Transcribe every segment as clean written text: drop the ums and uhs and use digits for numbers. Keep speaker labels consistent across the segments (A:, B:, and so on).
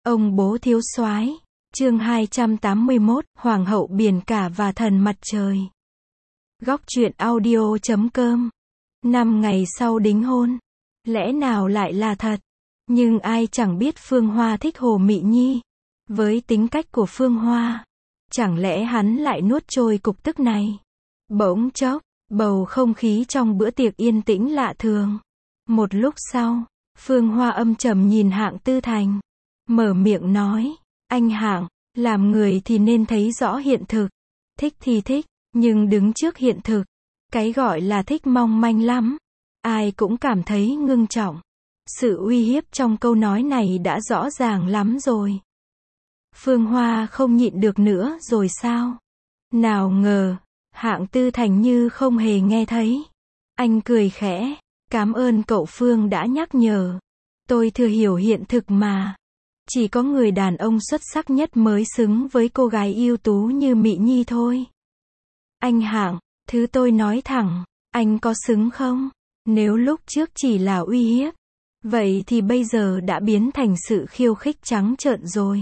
A: Ông bố thiếu soái. Chương 281, Hoàng hậu biển cả và thần mặt trời. Góc truyện audio.com. 5 ngày sau đính hôn. Lẽ nào lại là thật? Nhưng ai chẳng biết Phương Hoa thích Hồ Mị Nhi. Với tính cách của Phương Hoa, chẳng lẽ hắn lại nuốt trôi cục tức này? Bỗng chốc, bầu không khí trong bữa tiệc yên tĩnh lạ thường. Một lúc sau, Phương Hoa âm trầm nhìn Hạng Tư Thành. Mở miệng nói, anh Hạng, làm người thì nên thấy rõ hiện thực. Thích thì thích, nhưng đứng trước hiện thực, cái gọi là thích mong manh lắm. Ai cũng cảm thấy ngưng trọng. Sự uy hiếp trong câu nói này đã rõ ràng lắm rồi. Phương Hoa không nhịn được nữa rồi sao? Nào ngờ, Hạng Tư Thành như không hề nghe thấy. Anh cười khẽ, cảm ơn cậu Phương đã nhắc nhở. Tôi thừa hiểu hiện thực mà. Chỉ có người đàn ông xuất sắc nhất mới xứng với cô gái ưu tú như Mị Nhi thôi. Anh Hạng, thứ tôi nói thẳng, anh có xứng không? Nếu lúc trước chỉ là uy hiếp, vậy thì bây giờ đã biến thành sự khiêu khích trắng trợn rồi.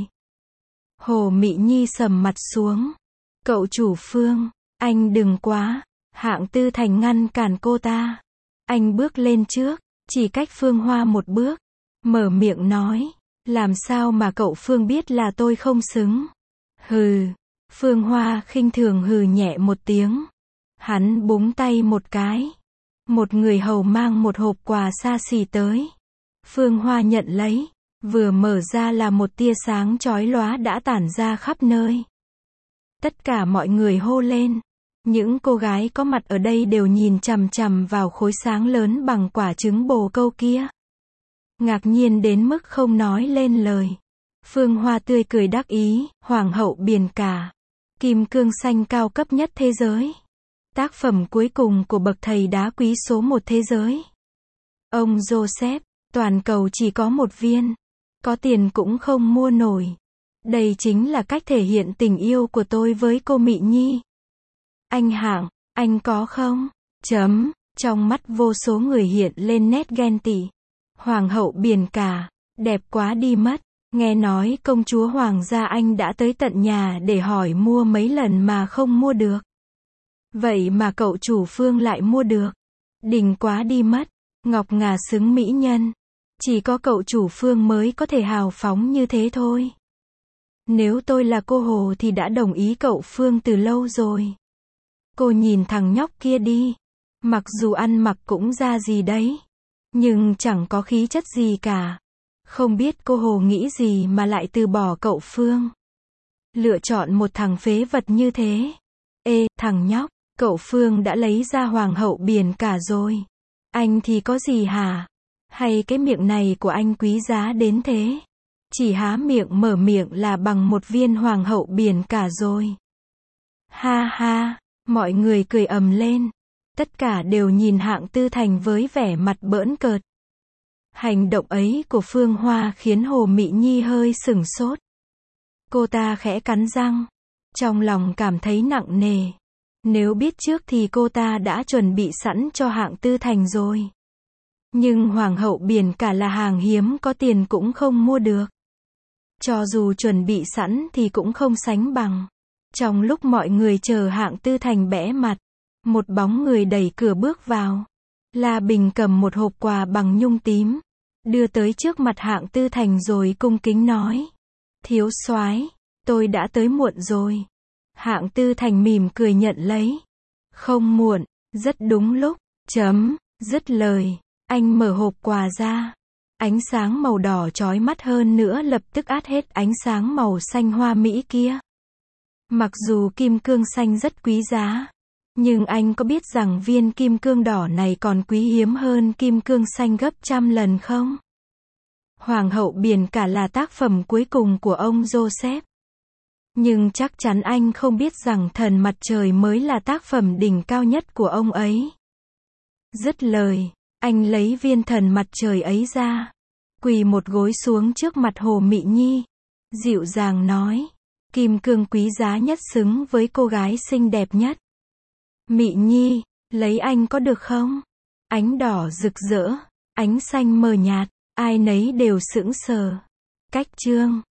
A: Hồ Mị Nhi sầm mặt xuống. Cậu chủ Phương, anh đừng quá. Hạng Tư Thành ngăn cản cô ta. Anh bước lên trước, chỉ cách Phương Hoa một bước. Mở miệng nói, làm sao mà cậu Phương biết là tôi không xứng? Hừ. Phương Hoa khinh thường hừ nhẹ một tiếng. Hắn búng tay một cái. Một người hầu mang một hộp quà xa xỉ tới. Phương Hoa nhận lấy. Vừa mở ra là một tia sáng chói lóa đã tản ra khắp nơi. Tất cả mọi người hô lên. Những cô gái có mặt ở đây đều nhìn chằm chằm vào khối sáng lớn bằng quả trứng bồ câu kia. Ngạc nhiên đến mức không nói lên lời. Phương Hoa tươi cười đắc ý, Hoàng hậu biển cả. Kim cương xanh cao cấp nhất thế giới. Tác phẩm cuối cùng của bậc thầy đá quý số 1 thế giới. Ông Joseph, toàn cầu chỉ có một viên. Có tiền cũng không mua nổi. Đây chính là cách thể hiện tình yêu của tôi với cô Mị Nhi. Anh Hạng, anh có không? Trong mắt vô số người hiện lên nét ghen tị. Hoàng hậu biển cả, đẹp quá đi mất. Nghe nói công chúa Hoàng gia Anh đã tới tận nhà để hỏi mua mấy lần mà không mua được. Vậy mà cậu chủ Phương lại mua được. Đỉnh quá đi mất. Ngọc ngà xứng mỹ nhân. Chỉ có cậu chủ Phương mới có thể hào phóng như thế thôi. Nếu tôi là cô Hồ thì đã đồng ý cậu Phương từ lâu rồi. Cô nhìn thằng nhóc kia đi. Mặc dù ăn mặc cũng ra gì đấy. Nhưng chẳng có khí chất gì cả. Không biết cô Hồ nghĩ gì mà lại từ bỏ cậu Phương. Lựa chọn một thằng phế vật như thế. Ê, thằng nhóc, cậu Phương đã lấy ra Hoàng hậu biển cả rồi. Anh thì có gì hả? Hay cái miệng này của anh quý giá đến thế? Chỉ há miệng mở miệng là bằng một viên Hoàng hậu biển cả rồi. Ha ha, mọi người cười ầm lên. Tất cả đều nhìn Hạng Tư Thành với vẻ mặt bỡn cợt. Hành động ấy của Phương Hoa khiến Hồ Mị Nhi hơi sửng sốt. Cô ta khẽ cắn răng. Trong lòng cảm thấy nặng nề. Nếu biết trước thì cô ta đã chuẩn bị sẵn cho Hạng Tư Thành rồi. Nhưng Hoàng hậu biển cả là hàng hiếm có tiền cũng không mua được. Cho dù chuẩn bị sẵn thì cũng không sánh bằng. Trong lúc mọi người chờ Hạng Tư Thành bẽ mặt, một bóng người đẩy cửa bước vào. La Bình cầm một hộp quà bằng nhung tím, đưa tới trước mặt Hạng Tư Thành rồi cung kính nói. Thiếu soái, tôi đã tới muộn rồi. Hạng Tư Thành mỉm cười nhận lấy. Không muộn, rất đúng lúc. Dứt lời, anh mở hộp quà ra. Ánh sáng màu đỏ chói mắt hơn nữa lập tức át hết ánh sáng màu xanh hoa mỹ kia. Mặc dù kim cương xanh rất quý giá, nhưng anh có biết rằng viên kim cương đỏ này còn quý hiếm hơn kim cương xanh gấp trăm lần không? Hoàng hậu biển cả là tác phẩm cuối cùng của ông Joseph. Nhưng chắc chắn anh không biết rằng thần mặt trời mới là tác phẩm đỉnh cao nhất của ông ấy. Dứt lời, anh lấy viên thần mặt trời ấy ra, quỳ một gối xuống trước mặt Hồ Mị Nhi, dịu dàng nói, kim cương quý giá nhất xứng với cô gái xinh đẹp nhất. Mị Nhi, lấy anh có được không? Ánh đỏ rực rỡ, ánh xanh mờ nhạt, ai nấy đều sững sờ. Cách chương